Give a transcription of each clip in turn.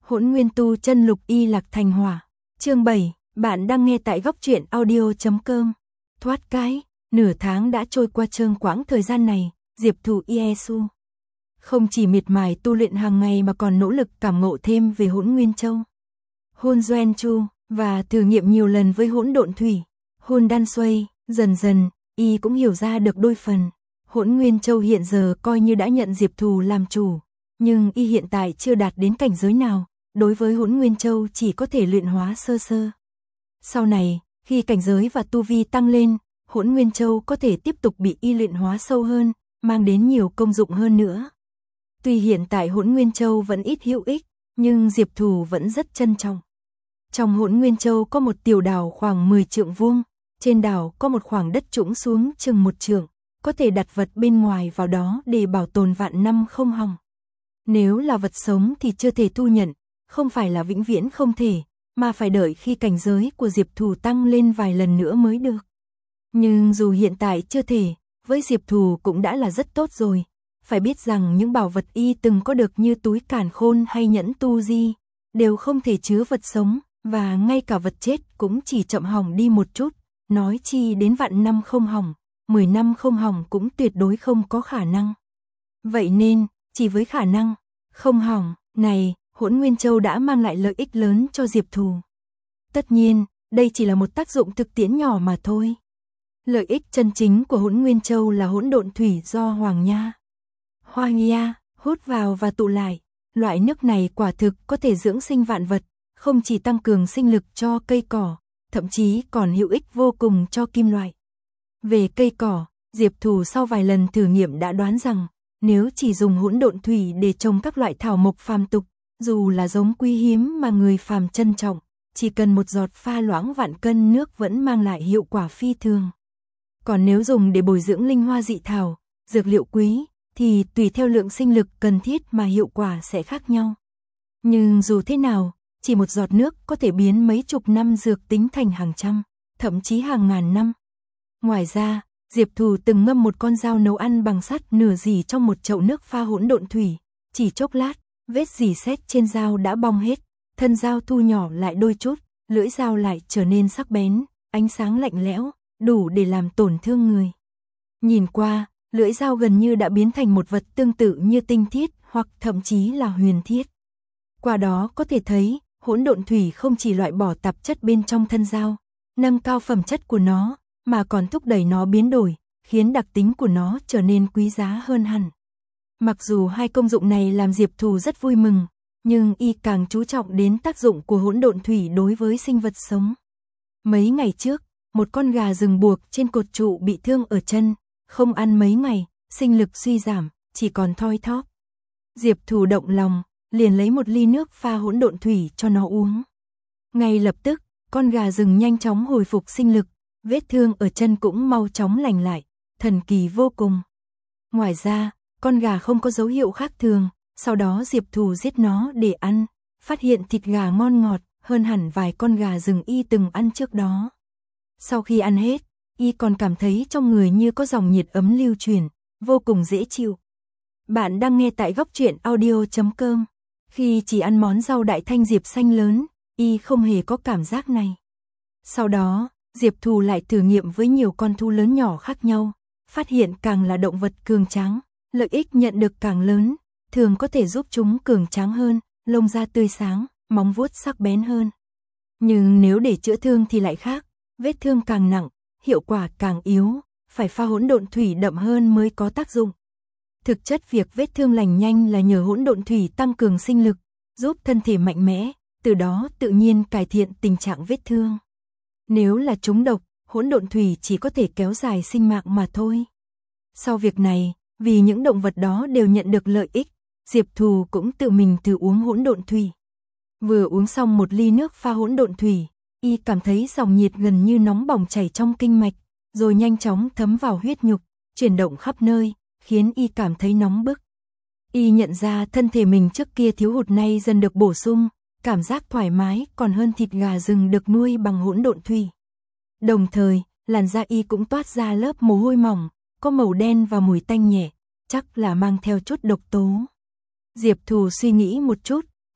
Hỗn Nguyên tu chân lục y lạc thành hỏa. Chương 7, bạn đang nghe tại góc truyện audio.com. Thoát cái, nửa tháng đã trôi qua trương quãng thời gian này, Diệp Thù Iesu không chỉ miệt mài tu luyện hàng ngày mà còn nỗ lực cảm ngộ thêm về Hỗn Nguyên Châu, Hôn Doen Chu và thử nghiệm nhiều lần với Hỗn Độn Thủy, Hôn Đan Xuây. Dần dần, y cũng hiểu ra được đôi phần. Hỗn Nguyên Châu hiện giờ coi như đã nhận Diệp Thù làm chủ, nhưng y hiện tại chưa đạt đến cảnh giới nào, đối với Hỗn Nguyên Châu chỉ có thể luyện hóa sơ sơ. Sau này, khi cảnh giới và tu vi tăng lên, Hỗn Nguyên Châu có thể tiếp tục bị y luyện hóa sâu hơn, mang đến nhiều công dụng hơn nữa. Tuy hiện tại Hỗn Nguyên Châu vẫn ít hữu ích, nhưng Diệp Thù vẫn rất trân trọng. Trong Hỗn Nguyên Châu có một tiểu đảo khoảng 10 trượng vuông, trên đảo có một khoảng đất trũng xuống chừng 1 trượng, có thể đặt vật bên ngoài vào đó để bảo tồn vạn năm không hỏng. Nếu là vật sống thì chưa thể thu nhận, không phải là vĩnh viễn không thể, mà phải đợi khi cảnh giới của Diệp Thù tăng lên vài lần nữa mới được. Nhưng dù hiện tại chưa thể, với Diệp Thù cũng đã là rất tốt rồi. Phải biết rằng những bảo vật y từng có được như túi càn khôn hay nhẫn tu di, đều không thể chứa vật sống, và ngay cả vật chết cũng chỉ chậm hỏng đi một chút, nói chi đến vạn năm không hỏng, 10 năm không hỏng cũng tuyệt đối không có khả năng. Vậy nên, chỉ với khả năng không hỏng này, Hỗn Nguyên Châu đã mang lại lợi ích lớn cho Diệp Thù. Tất nhiên, đây chỉ là một tác dụng thực tiễn nhỏ mà thôi. Lợi ích chân chính của Hỗn Nguyên Châu là hỗn độn thủy do Hoàng Nha, Hoa Nha hút vào và tụ lại. Loại nước này quả thực có thể dưỡng sinh vạn vật, không chỉ tăng cường sinh lực cho cây cỏ, thậm chí còn hữu ích vô cùng cho kim loại. Về cây cỏ, Diệp Thù sau vài lần thử nghiệm đã đoán rằng, nếu chỉ dùng hỗn độn thủy để trồng các loại thảo mộc phàm tục, dù là giống quý hiếm mà người phàm trân trọng, chỉ cần một giọt pha loãng vạn cân nước vẫn mang lại hiệu quả phi thường. Còn nếu dùng để bồi dưỡng linh hoa dị thảo, dược liệu quý, thì tùy theo lượng sinh lực cần thiết mà hiệu quả sẽ khác nhau. Nhưng dù thế nào, chỉ một giọt nước có thể biến mấy chục năm dược tính thành hàng trăm, thậm chí hàng ngàn năm. Ngoài ra, Diệp Thù từng ngâm một con dao nấu ăn bằng sắt nửa dỉ trong một chậu nước pha hỗn độn thủy, chỉ chốc lát, vết rỉ sét trên dao đã bong hết, thân dao thu nhỏ lại đôi chút, lưỡi dao lại trở nên sắc bén, ánh sáng lạnh lẽo, đủ để làm tổn thương người. Nhìn qua, lưỡi dao gần như đã biến thành một vật tương tự như tinh thiết hoặc thậm chí là huyền thiết. Qua đó có thể thấy, hỗn độn thủy không chỉ loại bỏ tạp chất bên trong thân dao, nâng cao phẩm chất của nó, mà còn thúc đẩy nó biến đổi, khiến đặc tính của nó trở nên quý giá hơn hẳn. Mặc dù hai công dụng này làm Diệp Thù rất vui mừng, nhưng y càng chú trọng đến tác dụng của hỗn độn thủy đối với sinh vật sống. Mấy ngày trước, một con gà rừng buộc trên cột trụ bị thương ở chân, không ăn mấy ngày, sinh lực suy giảm, chỉ còn thoi thóp. Diệp Thù động lòng, liền lấy một ly nước pha hỗn độn thủy cho nó uống. Ngay lập tức, con gà rừng nhanh chóng hồi phục sinh lực, vết thương ở chân cũng mau chóng lành lại, thần kỳ vô cùng. Ngoài ra, con gà không có dấu hiệu khác thường, sau đó Diệp Thù giết nó để ăn, phát hiện thịt gà ngon ngọt hơn hẳn vài con gà rừng y từng ăn trước đó. Sau khi ăn hết, y còn cảm thấy trong người như có dòng nhiệt ấm lưu chuyển, vô cùng dễ chịu. Bạn đang nghe tại góc truyện audio.com. Khi chỉ ăn món rau đại thanh diệp xanh lớn, y không hề có cảm giác này. Sau đó, Diệp Thù lại thử nghiệm với nhiều con thú lớn nhỏ khác nhau, phát hiện càng là động vật cường tráng, lợi ích nhận được càng lớn, thường có thể giúp chúng cường tráng hơn, lông da tươi sáng, móng vuốt sắc bén hơn. Nhưng nếu để chữa thương thì lại khác, vết thương càng nặng, hiệu quả càng yếu, phải pha hỗn độn thủy đậm hơn mới có tác dụng. Thực chất việc vết thương lành nhanh là nhờ hỗn độn thủy tăng cường sinh lực, giúp thân thể mạnh mẽ, từ đó tự nhiên cải thiện tình trạng vết thương. Nếu là trúng độc, hỗn độn thủy chỉ có thể kéo dài sinh mạng mà thôi. Sau việc này, vì những động vật đó đều nhận được lợi ích, Diệp Thù cũng tự mình thử uống hỗn độn thủy. Vừa uống xong một ly nước pha hỗn độn thủy, y cảm thấy dòng nhiệt gần như nóng bỏng chảy trong kinh mạch, rồi nhanh chóng thấm vào huyết nhục, chuyển động khắp nơi, khiến y cảm thấy nóng bức. Y nhận ra thân thể mình trước kia thiếu hụt nay dần được bổ sung, cảm giác thoải mái còn hơn thịt gà rừng được nuôi bằng hỗn độn thủy. Đồng thời, làn da y cũng toát ra lớp mồ hôi mỏng, có màu đen và mùi tanh nhẹ, chắc là mang theo chút độc tố. Diệp Thù suy nghĩ một chút,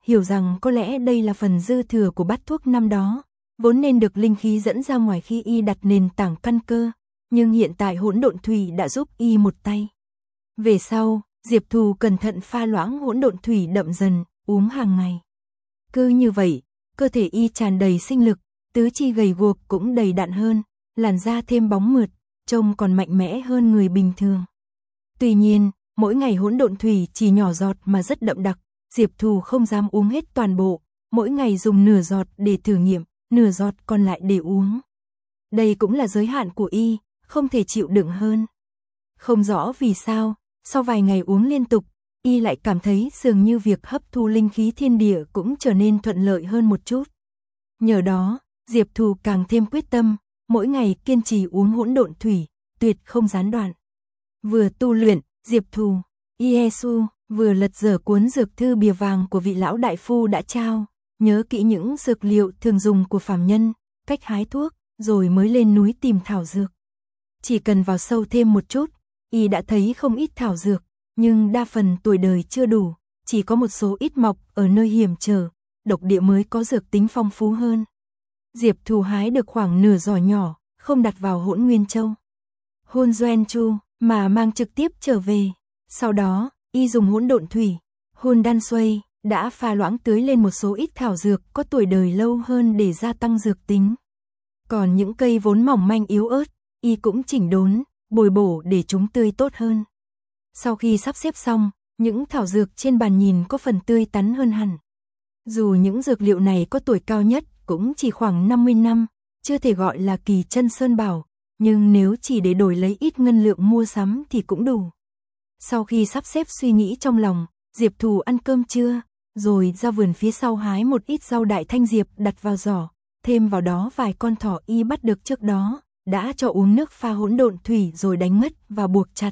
hiểu rằng có lẽ đây là phần dư thừa của bát thuốc năm đó, vốn nên được linh khí dẫn ra ngoài khi y đặt nền tảng căn cơ, nhưng hiện tại hỗn độn thủy đã giúp y một tay. Về sau, Diệp Thù cẩn thận pha loãng hỗn độn thủy đậm dần, uống hàng ngày. Cứ như vậy, cơ thể y tràn đầy sinh lực, tứ chi gầy guộc cũng đầy đặn hơn, làn da thêm bóng mượt, trông còn mạnh mẽ hơn người bình thường. Tuy nhiên, mỗi ngày hỗn độn thủy chỉ nhỏ giọt mà rất đậm đặc, Diệp Thù không dám uống hết toàn bộ, mỗi ngày dùng nửa giọt để thử nghiệm, nửa giọt còn lại để uống. Đây cũng là giới hạn của y, không thể chịu đựng hơn. Không rõ vì sao, sau vài ngày uống liên tục, y lại cảm thấy dường như việc hấp thu linh khí thiên địa cũng trở nên thuận lợi hơn một chút. Nhờ đó, Diệp Thù càng thêm quyết tâm, mỗi ngày kiên trì uống hỗn độn thủy, tuyệt không gián đoạn. Vừa tu luyện, Diệp Thù, Iesu vừa lật dở cuốn dược thư bìa vàng của vị lão đại phu đã trao, nhớ kỹ những dược liệu thường dùng của phàm nhân, cách hái thuốc, rồi mới lên núi tìm thảo dược. Chỉ cần vào sâu thêm một chút, y đã thấy không ít thảo dược, nhưng đa phần tuổi đời chưa đủ, chỉ có một số ít mọc ở nơi hiểm trở, độc địa mới có dược tính phong phú hơn. Diệp Thù hái được khoảng nửa giỏ nhỏ, không đặt vào Hỗn Nguyên Châu. Hôn Doen Chu mà mang trực tiếp trở về. Sau đó, y dùng hỗn độn thủy, hôn đan xuây, đã pha loãng tưới lên một số ít thảo dược có tuổi đời lâu hơn để gia tăng dược tính. Còn những cây vốn mỏng manh yếu ớt, y cũng chỉnh đốn, bồi bổ để chúng tươi tốt hơn. Sau khi sắp xếp xong, những thảo dược trên bàn nhìn có phần tươi tắn hơn hẳn. Dù những dược liệu này có tuổi cao nhất cũng chỉ khoảng 50 năm, chưa thể gọi là kỳ chân sơn bảo, nhưng nếu chỉ để đổi lấy ít ngân lượng mua sắm thì cũng đủ. Sau khi sắp xếp suy nghĩ trong lòng, Diệp Thù ăn cơm trưa, rồi ra vườn phía sau hái một ít rau đại thanh diệp đặt vào giỏ, thêm vào đó vài con thỏ y bắt được trước đó, đã cho uống nước pha hỗn độn thủy rồi đánh mất và buộc chặt.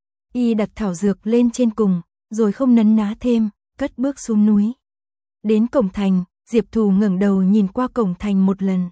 Y đặt thảo dược lên trên cùng, rồi không nấn ná thêm, cất bước xuống núi. Đến cổng thành, Diệp Thù ngẩng đầu nhìn qua cổng thành một lần.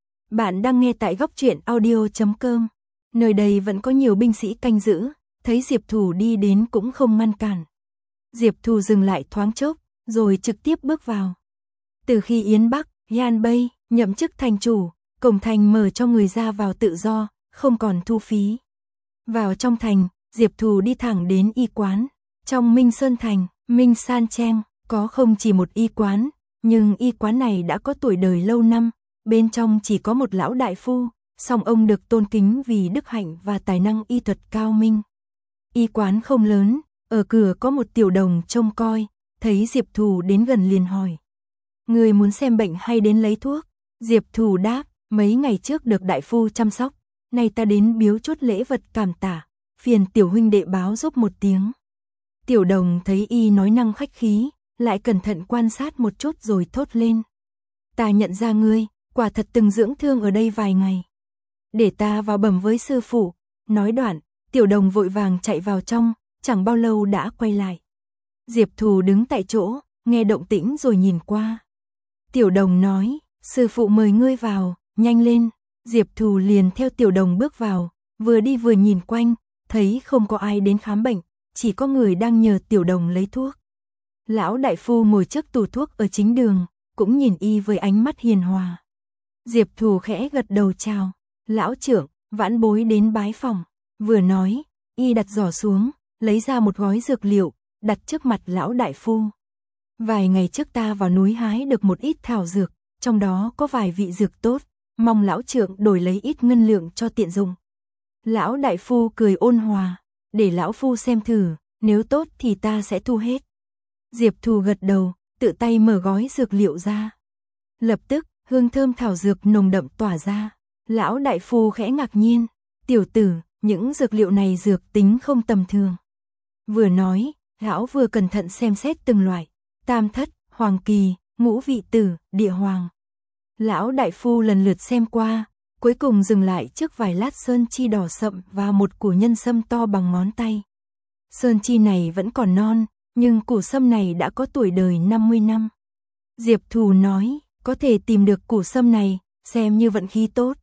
Bạn đang nghe tại Góc Truyện Audio.com. Nơi đây vẫn có nhiều binh sĩ canh giữ, thấy Diệp Thù đi đến cũng không ngăn cản. Diệp Thù dừng lại thoáng chốc, rồi trực tiếp bước vào. Từ khi Yến Bắc, Yan Bay nhậm chức thành chủ, cổng thành mở cho người ra vào tự do, không còn thu phí. Vào trong thành, Diệp Thù đi thẳng đến y quán. Trong Minh Sơn Thành, Minh San Trang, có không chỉ một y quán, nhưng y quán này đã có tuổi đời lâu năm, bên trong chỉ có một lão đại phu, song ông được tôn kính vì đức hạnh và tài năng y thuật cao minh. Y quán không lớn, ở cửa có một tiểu đồng trông coi, thấy Diệp Thù đến gần liền hỏi. Người muốn xem bệnh hay đến lấy thuốc? Diệp Thù đáp, mấy ngày trước được đại phu chăm sóc, nay ta đến biếu chút lễ vật cảm tạ, phiền tiểu huynh đệ báo giúp một tiếng. Tiểu đồng thấy y nói năng khách khí, lại cẩn thận quan sát một chút rồi thốt lên. Ta nhận ra ngươi, quả thật từng dưỡng thương ở đây vài ngày. Để ta vào bẩm với sư phụ. Nói đoạn, tiểu đồng vội vàng chạy vào trong, chẳng bao lâu đã quay lại. Diệp Thù đứng tại chỗ, nghe động tĩnh rồi nhìn qua. Tiểu đồng nói, sư phụ mời ngươi vào, nhanh lên. Diệp Thù liền theo tiểu đồng bước vào, vừa đi vừa nhìn quanh, thấy không có ai đến khám bệnh, chỉ có người đang nhờ tiểu đồng lấy thuốc. Lão đại phu ngồi trước tủ thuốc ở chính đường, cũng nhìn y với ánh mắt hiền hòa. Diệp Thù khẽ gật đầu chào. Lão trưởng, vãn bối đến bái phòng. Vừa nói, y đặt giỏ xuống, lấy ra một gói dược liệu, đặt trước mặt lão đại phu. Vài ngày trước ta vào núi hái được một ít thảo dược, trong đó có vài vị dược tốt, mong lão trưởng đổi lấy ít ngân lượng cho tiện dụng. Lão đại phu cười ôn hòa, để lão phu xem thử, nếu tốt thì ta sẽ thu hết. Diệp Thù gật đầu, tự tay mở gói dược liệu ra. Lập tức, hương thơm thảo dược nồng đậm tỏa ra. Lão đại phu khẽ ngạc nhiên, tiểu tử, những dược liệu này dược tính không tầm thường. Vừa nói, lão vừa cẩn thận xem xét từng loại, tam thất, hoàng kỳ, ngũ vị tử, địa hoàng. Lão đại phu lần lượt xem qua, cuối cùng dừng lại trước vài lát sơn chi đỏ sậm và một củ nhân sâm to bằng ngón tay. Sơn chi này vẫn còn non, nhưng củ sâm này đã có tuổi đời 50 năm. Diệp Thù nói, có thể tìm được củ sâm này, xem như vận khí tốt.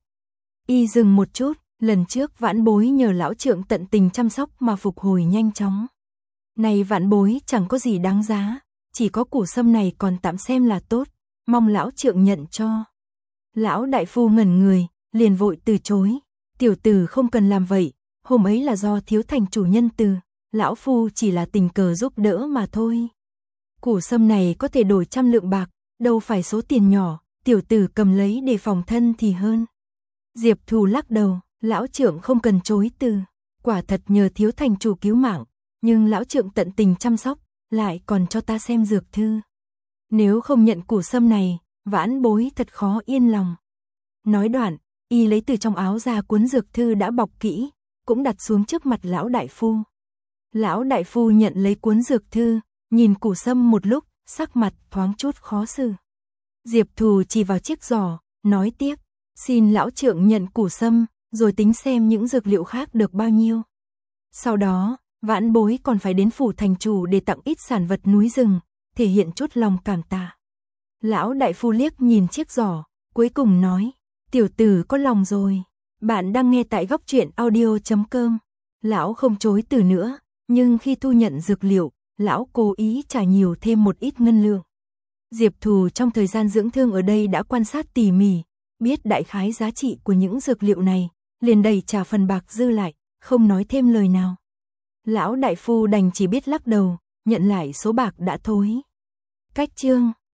Y dừng một chút, lần trước vãn bối nhờ lão trượng tận tình chăm sóc mà phục hồi nhanh chóng. Này vãn bối chẳng có gì đáng giá, chỉ có củ sâm này còn tạm xem là tốt, mong lão trượng nhận cho. Lão đại phu ngẩn người, liền vội từ chối, tiểu tử không cần làm vậy, hôm ấy là do thiếu thành chủ nhân từ, lão phu chỉ là tình cờ giúp đỡ mà thôi. Củ sâm này có thể đổi 100 lượng bạc, đâu phải số tiền nhỏ, tiểu tử cầm lấy để phòng thân thì hơn. Diệp Thù lắc đầu, lão trượng không cần chối từ, quả thật nhờ thiếu thành chủ cứu mạng, nhưng lão trượng tận tình chăm sóc, lại còn cho ta xem dược thư. Nếu không nhận củ sâm này, vãn bối thật khó yên lòng. Nói đoạn, y lấy từ trong áo ra cuốn dược thư đã bọc kỹ, cũng đặt xuống trước mặt lão đại phu. Lão đại phu nhận lấy cuốn dược thư, nhìn củ sâm một lúc, sắc mặt thoáng chút khó xử. Diệp Thù chỉ vào chiếc giỏ, nói tiếp, xin lão trượng nhận củ sâm, rồi tính xem những dược liệu khác được bao nhiêu. Sau đó, vãn bối còn phải đến phủ thành chủ để tặng ít sản vật núi rừng, thể hiện chút lòng cảm tạ. Lão đại phu liếc nhìn chiếc giỏ, cuối cùng nói, tiểu tử có lòng rồi. Bạn đang nghe tại góc truyện audio.com. Lão không chối từ nữa, nhưng khi thu nhận dược liệu, lão cố ý trả nhiều thêm một ít ngân lượng. Diệp Thù trong thời gian dưỡng thương ở đây đã quan sát tỉ mỉ, biết đại khái giá trị của những dược liệu này, liền đầy trả phần bạc dư lại, không nói thêm lời nào. Lão đại phu đành chỉ biết lắc đầu, nhận lại số bạc đã thối. Cách chương